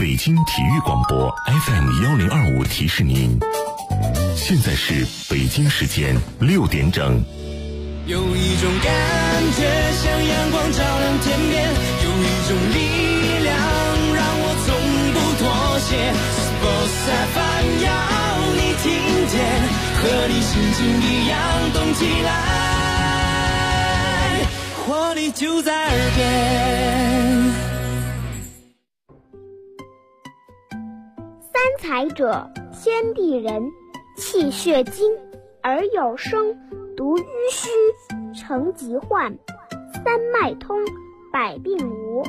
北京体育广播 FM1025提示您，现在是北京时间6点整。 有一种感觉像阳光照亮天边，有一种力量让我从不妥协。Sports FM 要你听见，和你心情一样动起来，活力就在耳边。 三才者，天地人，气血精，而有声，独淤虚，成疾患，三脉通，百病无。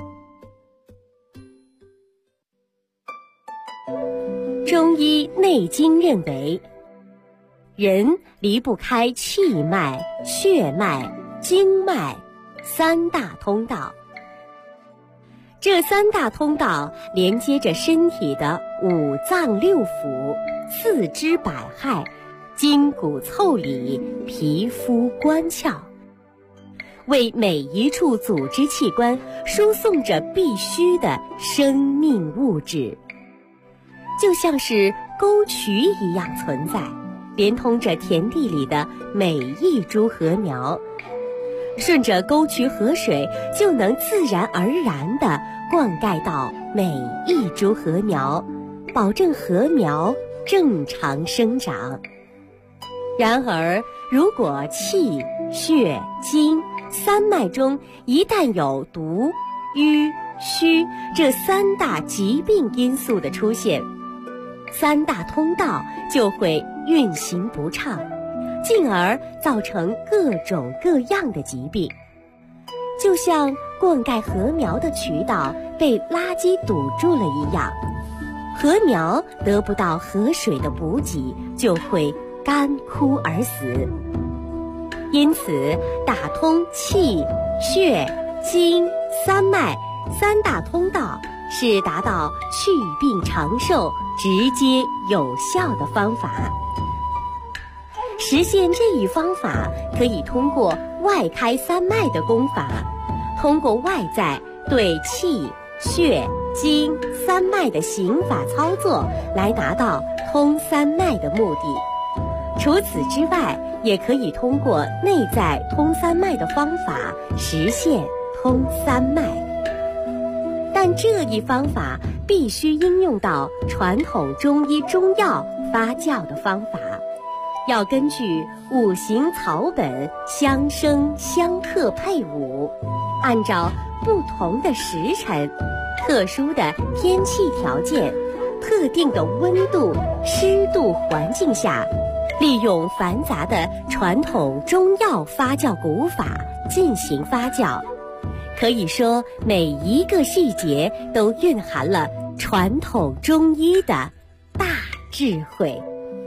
中医内经认为，人离不开气脉、血脉、经脉三大通道。这三大通道连接着身体的五脏六腑、四肢百骸、筋骨腠理、皮肤关窍，为每一处组织器官输送着必须的生命物质，就像是沟渠一样存在，连通着田地里的每一株禾苗。顺着沟渠河水，就能自然而然地灌溉到每一株禾苗，保证禾苗正常生长。然而，如果气、血、精三脉中一旦有毒、瘀、虚这三大疾病因素的出现，三大通道就会运行不畅，进而造成各种各样的疾病。就像灌溉禾苗的渠道被垃圾堵住了一样，禾苗得不到河水的补给，就会干枯而死。因此，打通气、血、精、三脉三大通道是达到祛病长寿、直接有效的方法。实现这一方法，可以通过外开三脉的功法，通过外在对气、血、精三脉的行法操作来达到通三脉的目的。除此之外，也可以通过内在通三脉的方法实现通三脉。但这一方法必须应用到传统中医中药发酵的方法，要根据五行草本相生相克配伍，按照不同的时辰、特殊的天气条件、特定的温度、湿度环境下，利用繁杂的传统中药发酵古法进行发酵。可以说，每一个细节都蕴含了传统中医的大智慧。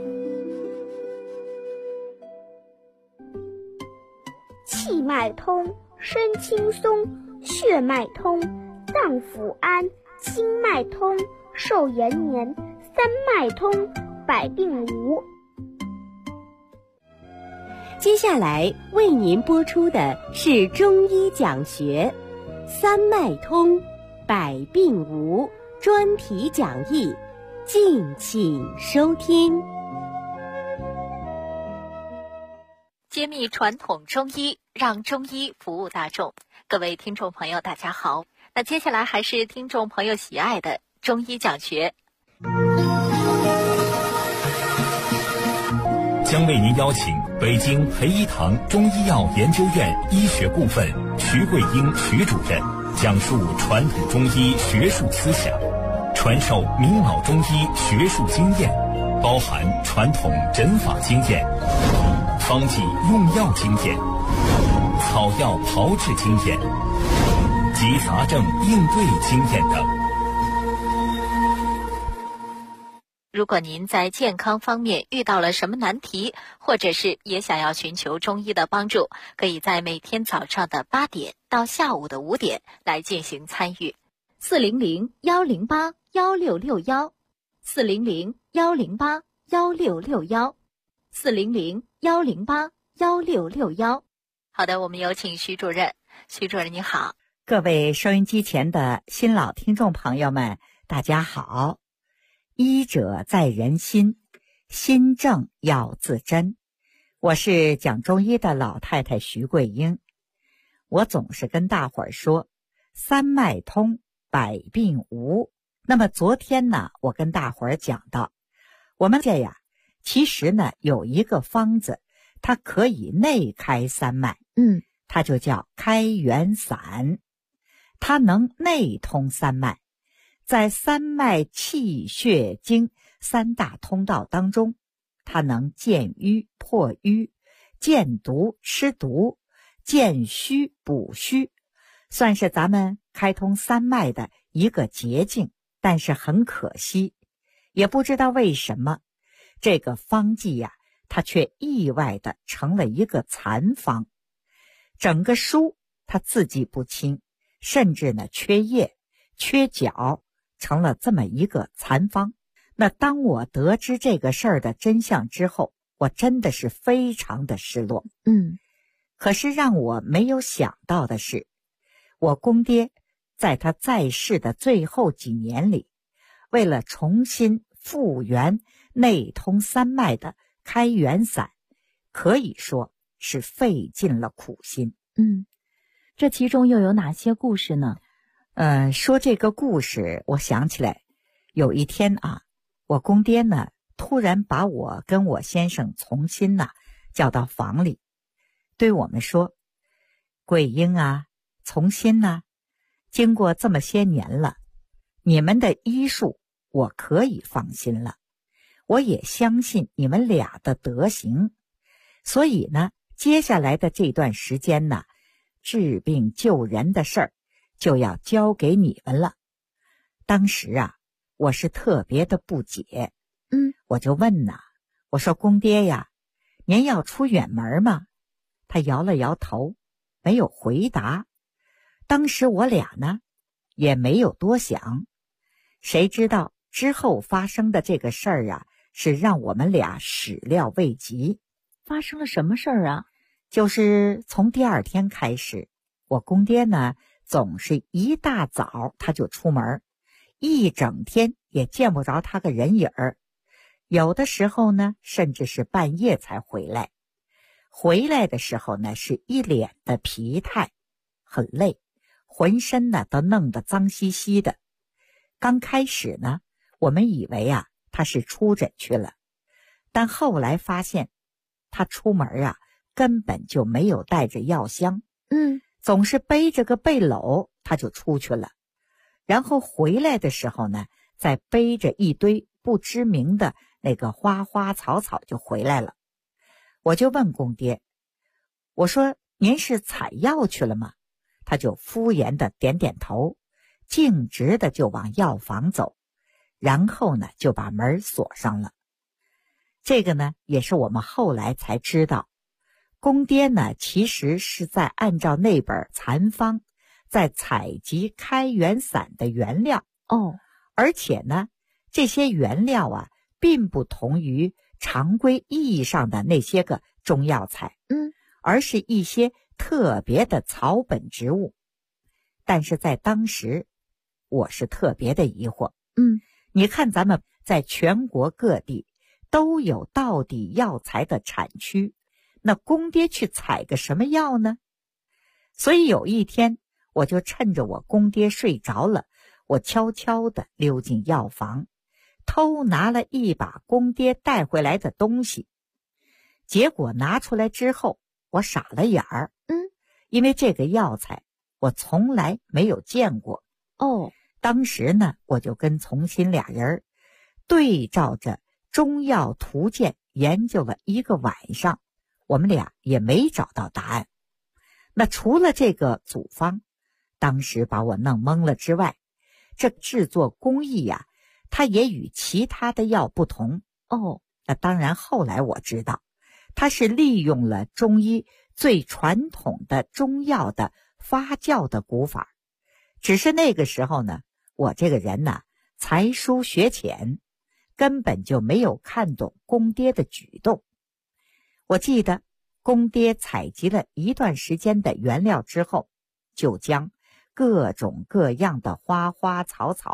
气脉通，身轻松；血脉通，脏腑安；经脉通，寿延年；三脉通，百病无。 接下来为您播出的是中医讲学三脉通，百病无专题讲义，敬请收听。 揭秘传统中医，让中医服务大众。各位听众朋友大家好，那接下来还是听众朋友喜爱的中医讲学， 将为您邀请北京培一堂中医药研究院医学部分徐桂英徐主任讲述传统中医学术思想，传授明老中医学术经验，包含传统诊法经验、方剂用药经验、草药炮制经验及杂症应对经验等。 如果您在健康方面遇到了什么难题，或者是也想要寻求中医的帮助，可以在每天早上的8点到下午的5点来进行参与。400-108-1661 400-108-1661 400-108-1661。好的，我们有请徐主任。徐主任你好。 各位收音机前的新老听众朋友们， 大家好，医者在人心，心正要自珍。我是讲中医的老太太徐桂英。我总是跟大伙儿说，三脉通，百病无。那么昨天呢，我跟大伙儿讲到，我们这其实呢有一个方子，它可以内开三脉，它就叫开元散，它能内通三脉。在三脉气血经三大通道当中，它能健瘀破瘀，健毒吃毒，健虚补虚，算是咱们开通三脉的一个捷径。但是很可惜，也不知道为什么，这个方剂它却意外的成了一个残方。整个书它字迹不清，甚至呢缺页缺角，成了这么一个残方。那当我得知这个事儿的真相之后，我真的是非常的失落。可是让我没有想到的是，我公爹在他在世的最后几年里，为了重新复原内通三脉的开元散，可以说是费尽了苦心。 这其中又有哪些故事呢？ 说这个故事，我想起来，有一天我公爹呢突然把我跟我先生从新叫到房里，对我们说：“桂英从新经过这么些年了，你们的医术我可以放心了，我也相信你们俩的德行，所以呢，接下来的这段时间治病救人的事儿就要交给你们了。”当时我是特别的不解，我就问我说：“公爹您要出远门吗？”他摇了摇头，没有回答。当时我俩呢也没有多想，谁知道之后发生的这个事儿是让我们俩始料未及。 发生了什么事儿啊？ 就是从第二天开始，我公爹呢总是一大早他就出门，一整天也见不着他个人影儿，有的时候呢甚至是半夜才回来。回来的时候呢是一脸的疲态，很累，浑身都弄得脏兮兮的。刚开始呢，我们以为他是出诊去了，但后来发现他出门根本就没有带着药箱，总是背着个背篓他就出去了，然后回来的时候呢，再背着一堆不知名的那个花花草草就回来了。我就问公爹，我说：“您是采药去了吗？”他就敷衍的点点头，径直的就往药房走，然后呢就把门锁上了。这个呢也是我们后来才知道，公爹呢其实是在按照那本残方在采集开元散的原料而且呢这些原料并不同于常规意义上的那些个中药材，而是一些特别的草本植物。但是在当时我是特别的疑惑，你看咱们在全国各地都有道地药材的产区，那公爹去采个什么药呢？所以有一天我就趁着我公爹睡着了，我悄悄地溜进药房，偷拿了一把公爹带回来的东西。结果拿出来之后，我傻了眼儿，因为这个药材我从来没有见过。当时呢，我就跟从新俩人对照着中药图鉴研究了一个晚上，我们俩也没找到答案。那除了这个组方当时把我弄懵了之外，这制作工艺它也与其他的药不同。那当然后来我知道，它是利用了中医最传统的中药的发酵的古法。只是那个时候呢，我这个人才疏学浅，根本就没有看懂公爹的举动。我记得公爹采集了一段时间的原料之后，就将各种各样的花花草草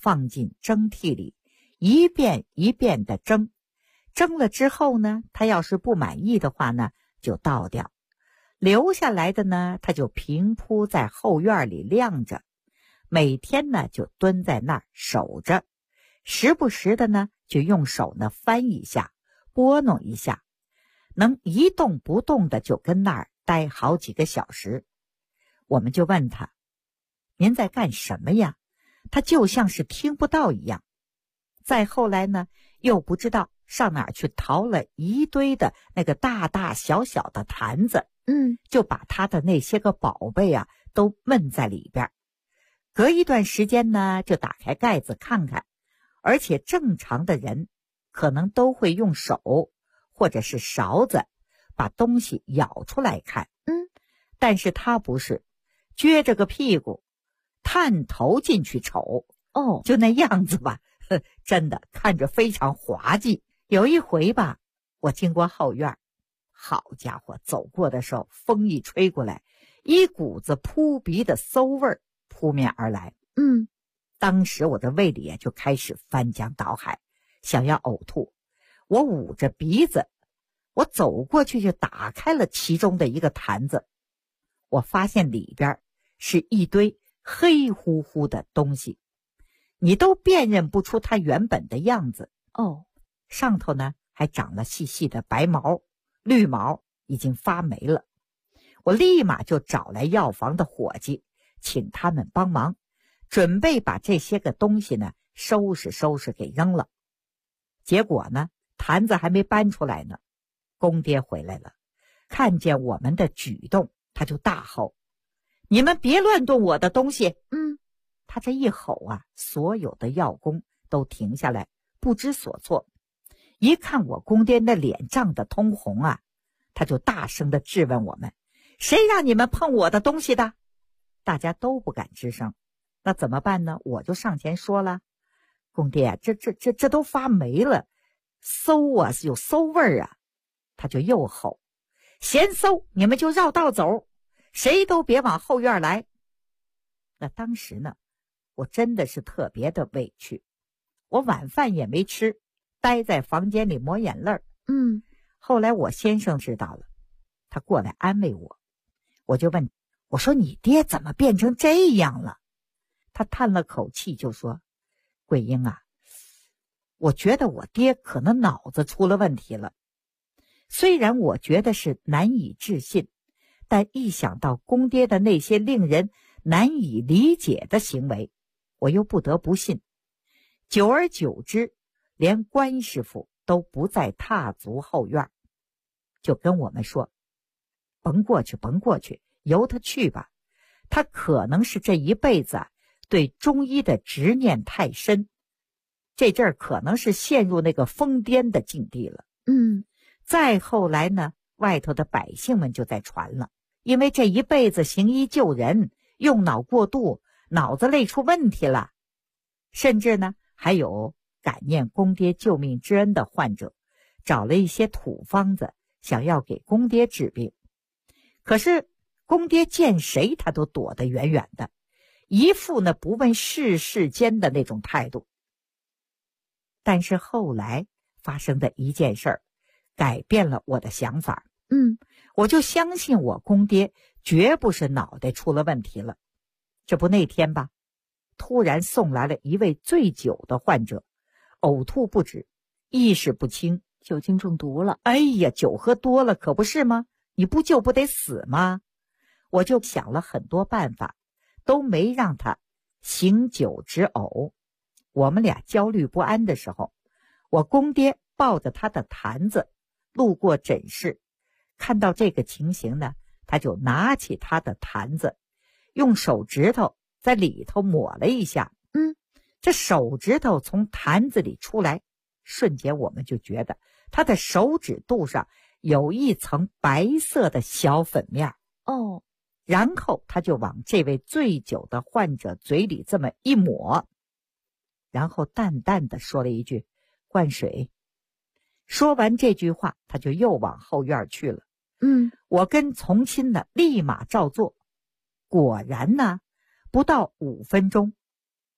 放进蒸屉里，一遍一遍的蒸。蒸了之后呢，他要是不满意的话呢，就倒掉。留下来的呢，他就平铺在后院里晾着。每天呢，就蹲在那儿守着，时不时的呢，就用手呢翻一下，拨弄一下，能一动不动的就跟那儿待好几个小时。我们就问他：“您在干什么呀？”他就像是听不到一样。再后来呢，又不知道上哪儿去淘了一堆的那个大大小小的坛子，就把他的那些个宝贝啊都闷在里边。隔一段时间呢，就打开盖子看看，而且正常的人可能都会用手或者是勺子把东西舀出来看，但是他不是，撅着个屁股探头进去瞅，就那样子吧，真的看着非常滑稽。有一回吧，我经过后院，好家伙，走过的时候风一吹过来，一股子扑鼻的馊味儿扑面而来。当时我的胃里就开始翻江倒海，想要呕吐。我捂着鼻子，我走过去就打开了其中的一个坛子，我发现里边是一堆黑乎乎的东西，你都辨认不出它原本的样子。上头呢还长了细细的白毛，绿毛已经发霉了。我立马就找来药房的伙计，请他们帮忙，准备把这些个东西呢收拾收拾给扔了。结果呢，坛子还没搬出来呢，公爹回来了，看见我们的举动，他就大吼：“你们别乱动我的东西！”他这一吼啊，所有的药工都停下来，不知所措。一看我公爹那脸涨得通红啊，他就大声地质问我们：“谁让你们碰我的东西的？”大家都不敢吱声。那怎么办呢？我就上前说了：“公爹，这都发霉了，馊啊，有馊味儿啊！”他就又吼：“嫌馊，你们就绕道走，谁都别往后院来。”那当时呢，我真的是特别的委屈，我晚饭也没吃，待在房间里抹眼泪。后来我先生知道了，他过来安慰我，我就问，我说：“你爹怎么变成这样了？”他叹了口气就说：“桂英啊，我觉得我爹可能脑子出了问题了。虽然我觉得是难以置信，但一想到公爹的那些令人难以理解的行为，我又不得不信。久而久之，连关师傅都不再踏足后院，就跟我们说：“甭过去，甭过去，由他去吧。他可能是这一辈子对中医的执念太深，这阵儿可能是陷入那个疯癫的境地了。”再后来呢，外头的百姓们就在传了，因为这一辈子行医救人，用脑过度，脑子累出问题了。甚至呢，还有感念公爹救命之恩的患者，找了一些土方子，想要给公爹治病。可是公爹见谁他都躲得远远的，一副呢不问世事间的那种态度。但是后来发生的一件事儿，改变了我的想法。我就相信我公爹绝不是脑袋出了问题了。这不那天吧，突然送来了一位醉酒的患者，呕吐不止，意识不清， 酒精中毒了。 哎呀，酒喝多了可不是吗？你不救不得死吗？我就想了很多办法，都没让他醒酒止呕。我们俩焦虑不安的时候，我公爹抱着他的坛子路过诊室，看到这个情形呢，他就拿起他的坛子，用手指头在里头抹了一下。这手指头从坛子里出来，瞬间我们就觉得他的手指肚上有一层白色的小粉面。然后他就往这位醉酒的患者嘴里这么一抹，然后淡淡的说了一句：“灌水。”说完这句话，他就又往后院去了。我跟从亲呢立马照做，果然呢，不到5分钟，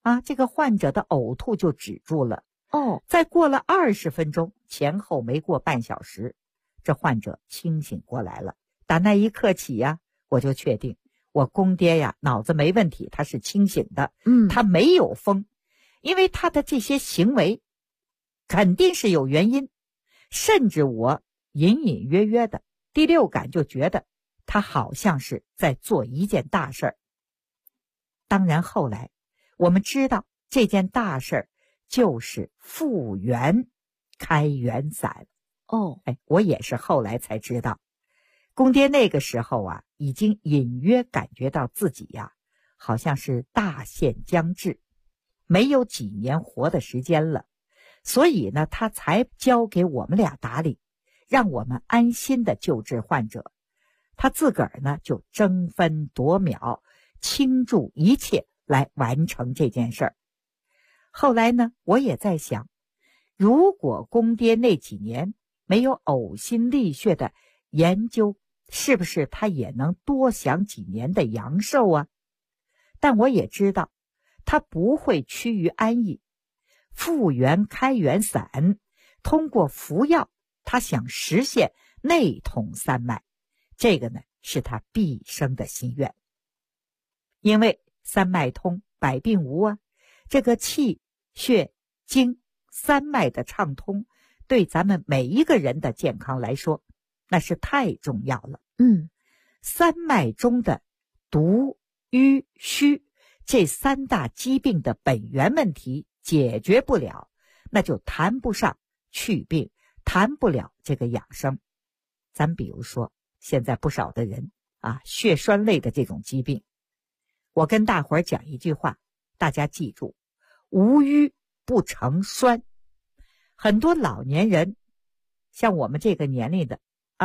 这个患者的呕吐就止住了。再过了20分钟，前后没过半小时，这患者清醒过来了。打那一刻起呀，我就确定我公爹呀脑子没问题，他是清醒的，他没有疯，因为他的这些行为肯定是有原因，甚至我隐隐约约的第六感就觉得他好像是在做一件大事儿。当然后来我们知道这件大事儿就是复原开元散。我也是后来才知道，公爹那个时候啊，已经隐约感觉到自己呀，好像是大限将至，没有几年活的时间了，所以呢，他才交给我们俩打理，让我们安心的救治患者。他自个儿呢，就争分夺秒，倾注一切来完成这件事儿。后来呢，我也在想，如果公爹那几年没有呕心沥血的研究，是不是他也能多享几年的阳寿啊？但我也知道，他不会趋于安逸。复原开元散，通过服药，他想实现内通三脉，这个呢是他毕生的心愿。因为三脉通，百病无啊，这个气血经三脉的畅通，对咱们每一个人的健康来说，那是太重要了。三脉中的毒、瘀、虚这三大疾病的本源问题解决不了，那就谈不上去病，谈不了这个养生。咱比如说，现在不少的人血栓类的这种疾病，我跟大伙儿讲一句话，大家记住，无瘀不成栓。很多老年人，像我们这个年龄的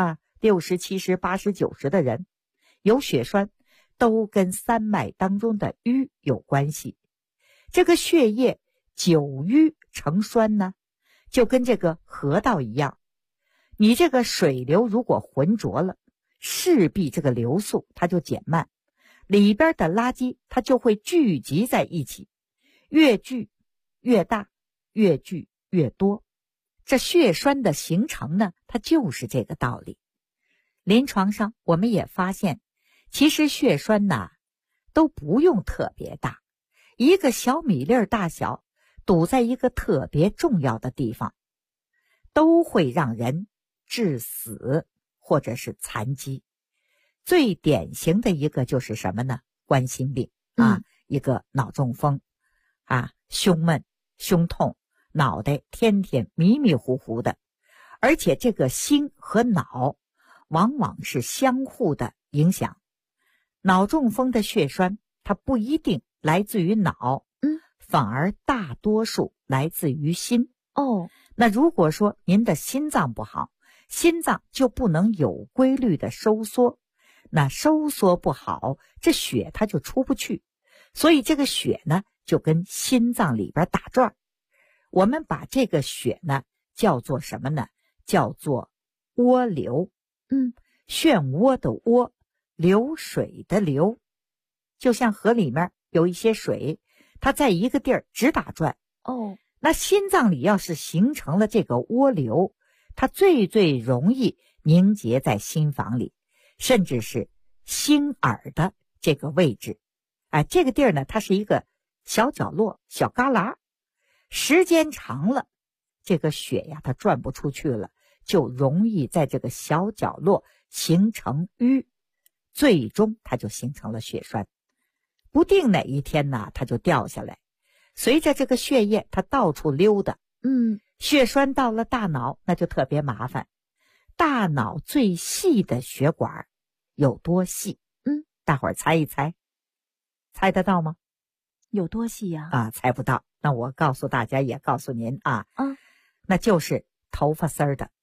60、70、80、90的人，有血栓，都跟三脉当中的瘀有关系。这个血液久瘀成栓呢，就跟这个河道一样，你这个水流如果浑浊了，势必这个流速它就减慢，里边的垃圾它就会聚集在一起，越聚越大，越聚越多。这血栓的形成呢，它就是这个道理。临床上我们也发现，其实血栓都不用特别大，一个小米粒大小堵在一个特别重要的地方，都会让人致死或者是残疾。最典型的一个就是什么呢？冠心病一个脑中风胸闷胸痛，脑袋天天迷迷糊糊的，而且这个心和脑往往是相互的影响。脑中风的血栓它不一定来自于脑，反而大多数来自于心。那如果说您的心脏不好，心脏就不能有规律的收缩，那收缩不好，这血它就出不去，所以这个血呢就跟心脏里边打转。我们把这个血呢叫做什么呢？叫做涡流。漩涡的涡，流水的流，就像河里面有一些水，它在一个地儿直打转。那心脏里要是形成了这个涡流，它最容易凝结在心房里，甚至是心耳的这个位置。这个地儿呢，它是一个小角落、小旮旯，时间长了，这个血呀，它转不出去了，就容易在这个小角落形成瘀，最终它就形成了血栓。不定哪一天呢，它就掉下来，随着这个血液它到处溜达。血栓到了大脑，那就特别麻烦。大脑最细的血管有多细？大伙儿猜一猜，猜得到吗？ 有多细呀？ 猜不到。那我告诉大家，也告诉您那就是头发丝儿的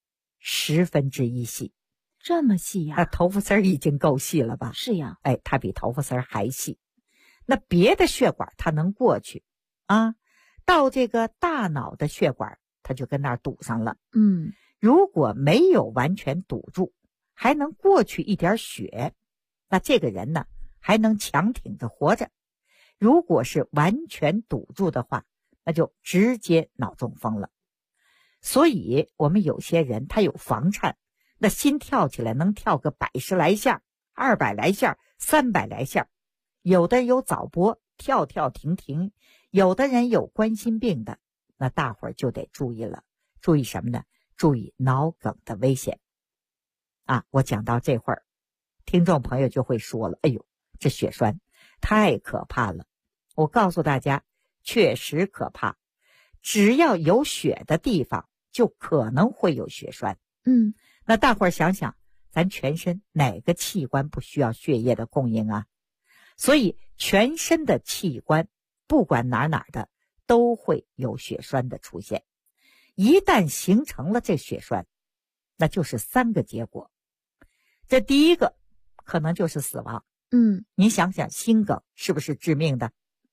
1/10细。 这么细呀？ 头发丝儿已经够细了吧？ 是呀。 它比头发丝儿还细。那别的血管它能过去到这个大脑的血管它就跟那儿堵上了。如果没有完全堵住，还能过去一点血，那这个人呢还能强挺着活着。 如果是完全堵住的话，那就直接脑中风了。所以我们有些人他有房颤，那心跳起来能跳个110来下，200来下，300来下。有的人有早搏，跳跳停停，有的人有冠心病的，那大伙儿就得注意了。注意什么呢？注意脑梗的危险。我讲到这会儿，听众朋友就会说了，哎呦，这血栓太可怕了。我告诉大家，确实可怕，只要有血的地方就可能会有血栓。那大伙儿想想，咱全身哪个器官不需要血液的供应啊？所以全身的器官不管哪的都会有血栓的出现。一旦形成了这血栓，那就是3个结果。这第一个可能就是死亡。你想想，心梗是不是致命的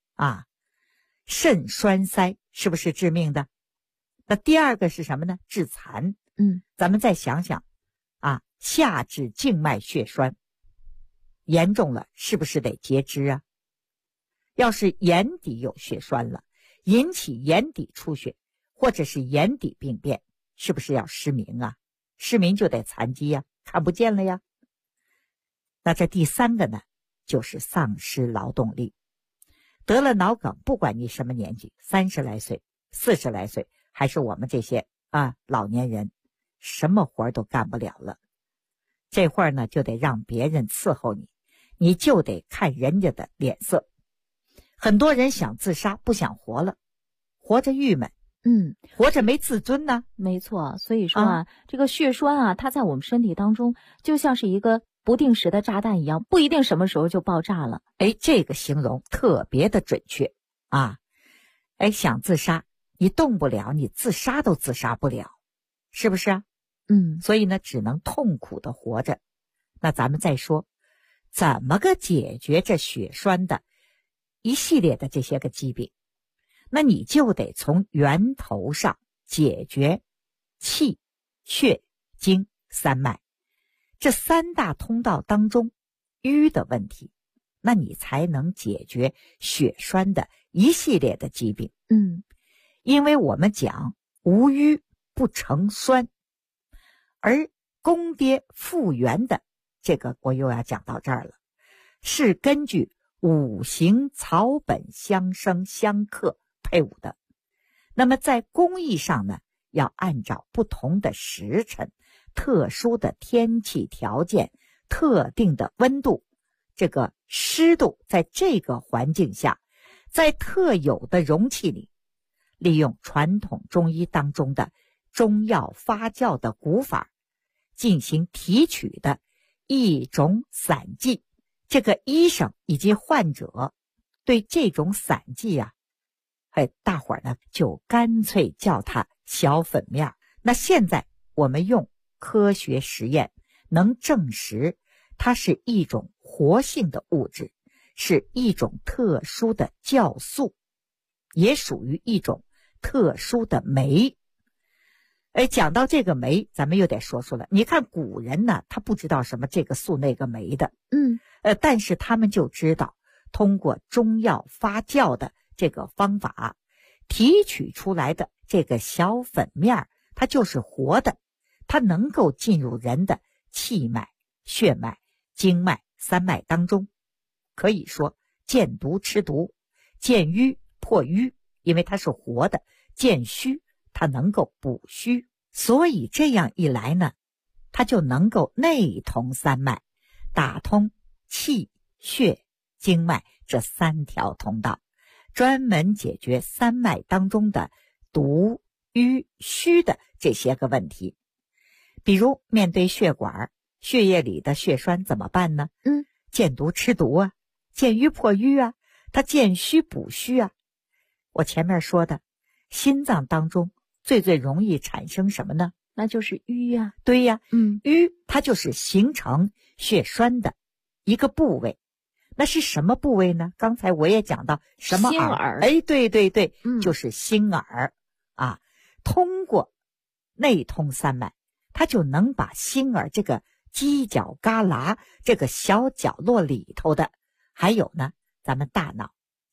肾栓塞是不是致命的？那第二个是什么呢？致残。咱们再想想下肢静脉血栓严重了，是不是得截肢啊？要是眼底有血栓了，引起眼底出血或者是眼底病变，是不是要失明啊？失明就得残疾呀，看不见了呀。那这第3个呢，就是丧失劳动力。得了脑梗，不管你什么年纪，30来岁、40来岁，还是我们这些老年人，什么活都干不了了。这会儿呢，就得让别人伺候你，你就得看人家的脸色。很多人想自杀，不想活了，活着郁闷，活着没自尊呢。 没错，所以说这个血栓它在我们身体当中就像是一个不定时的炸弹一样，不一定什么时候就爆炸了。 这个形容特别的准确想自杀，你动不了，你自杀都自杀不了，是不是啊？所以呢，只能痛苦的活着。那咱们再说，怎么个解决这血栓的一系列的这些个疾病？那你就得从源头上解决气、血、经3脉这3大通道当中瘀的问题，那你才能解决血栓的一系列的疾病。因为我们讲无瘀不成栓，而宫爹复原的这个我又要讲到这儿了，是根据5行草本相生相克配伍的。那么在工艺上呢，要按照不同的时辰、特殊的天气条件、特定的温度、这个湿度，在这个环境下，在特有的容器里，利用传统中医当中的中药发酵的古法，进行提取的一种散剂。这个医生以及患者对这种散剂大伙儿呢就干脆叫它小粉面。那现在我们用科学实验能证实它是一种活性的物质，是一种特殊的酵素，也属于一种特殊的酶。讲到这个酶，咱们又得说了。你看古人呢，他不知道什么这个素那个酶的，但是他们就知道通过中药发酵的这个方法提取出来的这个小粉面，它就是活的，它能够进入人的气脉、血脉、经脉3脉当中，可以说见毒吃毒，见瘀破瘀，因为它是活的，见虚它能够补虚。所以这样一来呢，它就能够内通3脉，打通气、血、经脉这3条通道，专门解决3脉当中的毒、瘀、虚的这些个问题。比如面对血管、血液里的血栓怎么办呢？见毒吃毒见瘀破瘀它见虚补虚我前面说的，心脏当中最容易产生什么呢？ 那就是瘀对呀，瘀它就是形成血栓的一个部位。那是什么部位呢？刚才我也讲到什么耳？对，就是心耳通过内通3脉，它就能把心耳这个犄角旮旯这个小角落里头的，还有呢咱们大脑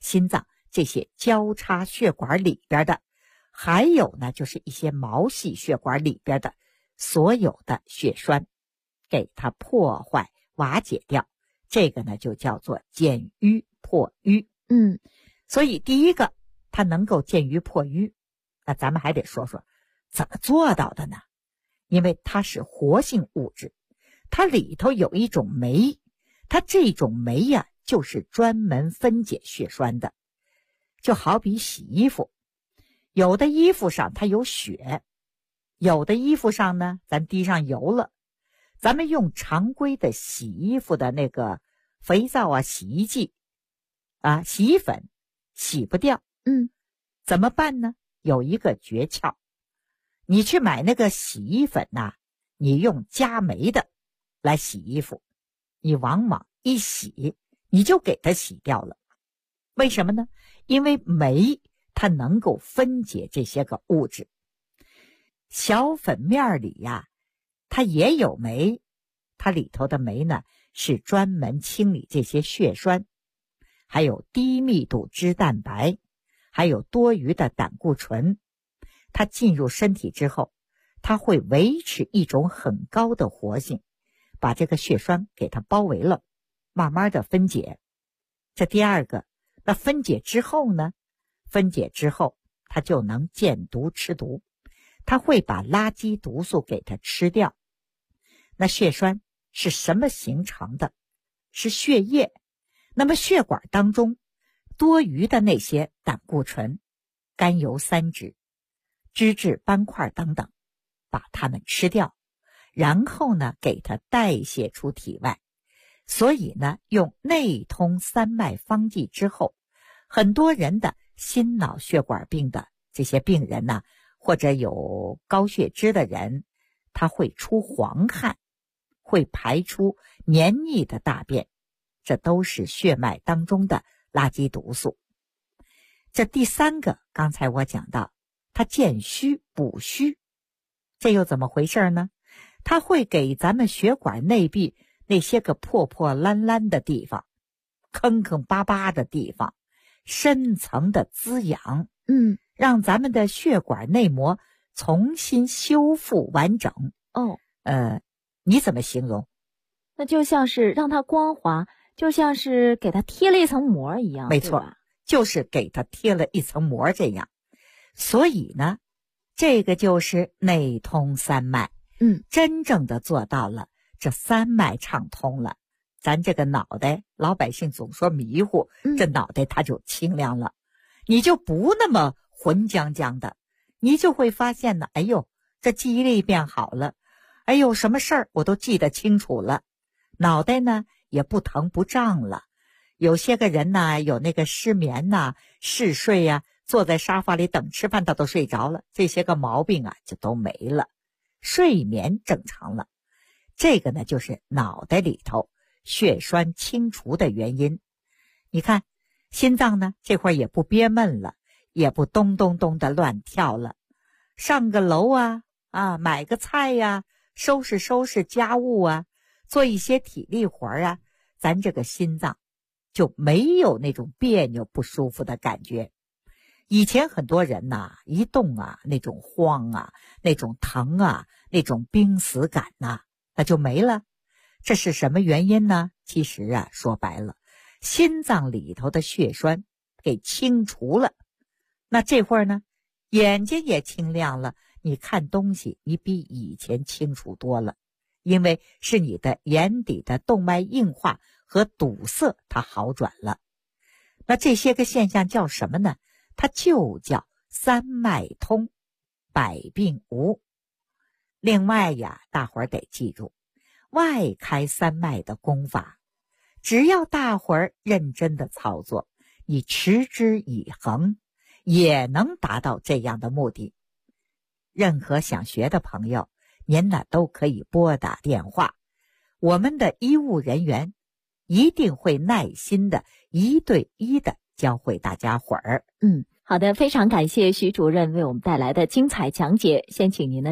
心脏这些交叉血管里边的，还有呢就是一些毛细血管里边的所有的血栓，给它破坏瓦解掉，这个呢就叫做减瘀破瘀。所以第一个它能够减瘀破瘀，那咱们还得说说怎么做到的呢？因为它是活性物质，它里头有一种酶，它这种酶呀，就是专门分解血栓的。就好比洗衣服，有的衣服上它有血，有的衣服上呢咱滴上油了，咱们用常规的洗衣服的那个肥皂啊、洗衣剂啊、洗衣粉洗不掉，怎么办呢？有一个诀窍，你去买那个洗衣粉呐，你用加酶的来洗衣服，你往往一洗你就给它洗掉了。为什么呢？因为酶它能够分解这些个物质。小粉面里呀，它也有酶，它里头的酶呢是专门清理这些血栓，还有低密度脂蛋白，还有多余的胆固醇。它进入身体之后，它会维持一种很高的活性，把这个血栓给它包围了，慢慢的分解。这第二个，那分解之后呢？分解之后它就能见毒吃毒，它会把垃圾毒素给它吃掉。那血栓是什么形成的？是血液。那么血管当中多余的那些胆固醇、甘油三酯、脂质斑块等等，把它们吃掉，然后呢给它代谢出体外。所以呢，用内通三脉方剂之后，很多人的心脑血管病的这些病人呢，或者有高血脂的人，他会出黄汗，会排出黏腻的大便，这都是血脉当中的垃圾毒素。这第三个，刚才我讲到，它健虚补虚，这又怎么回事呢？它会给咱们血管内壁那些个破破烂烂的地方、坑坑巴巴的地方深层的滋养，让咱们的血管内膜重新修复完整。你怎么形容？ 那就像是让它光滑，就像是给它贴了一层膜一样。 没错，就是给它贴了一层膜这样。所以呢，这个就是内通三脉，真正的做到了这三脉畅通了，咱这个脑袋，老百姓总说迷糊，这脑袋它就清亮了，你就不那么浑浆浆的，你就会发现呢，哎呦，这记忆力变好了，哎呦，什么事儿我都记得清楚了，脑袋呢也不疼不胀了。有些个人呢，有那个失眠呐、嗜睡呀，坐在沙发里等吃饭他都睡着了，这些个毛病啊就都没了，睡眠正常了。这个呢就是脑袋里头血栓清除的原因。你看心脏呢这会儿也不憋闷了，也不咚咚咚的乱跳了，上个楼买个菜呀，收拾收拾家务啊，做一些体力活啊，咱这个心脏就没有那种别扭不舒服的感觉。以前很多人呐，一动啊那种慌啊，那种疼啊，那种濒死感呐，那就没了。这是什么原因呢？其实啊，说白了，心脏里头的血栓给清除了，那这会儿呢，眼睛也清亮了，你看东西你比以前清楚多了，因为是你的眼底的动脉硬化和堵塞它好转了。那这些个现象叫什么呢？它就叫三脉通，百病无。另外呀，大伙儿得记住，外开三脉的功法，只要大伙儿认真的操作，你持之以恒，也能达到这样的目的。任何想学的朋友，您呢都可以拨打电话，我们的医务人员一定会耐心的一对一的教会大家伙儿。 好的，非常感谢徐主任为我们带来的精彩讲解，先请您呢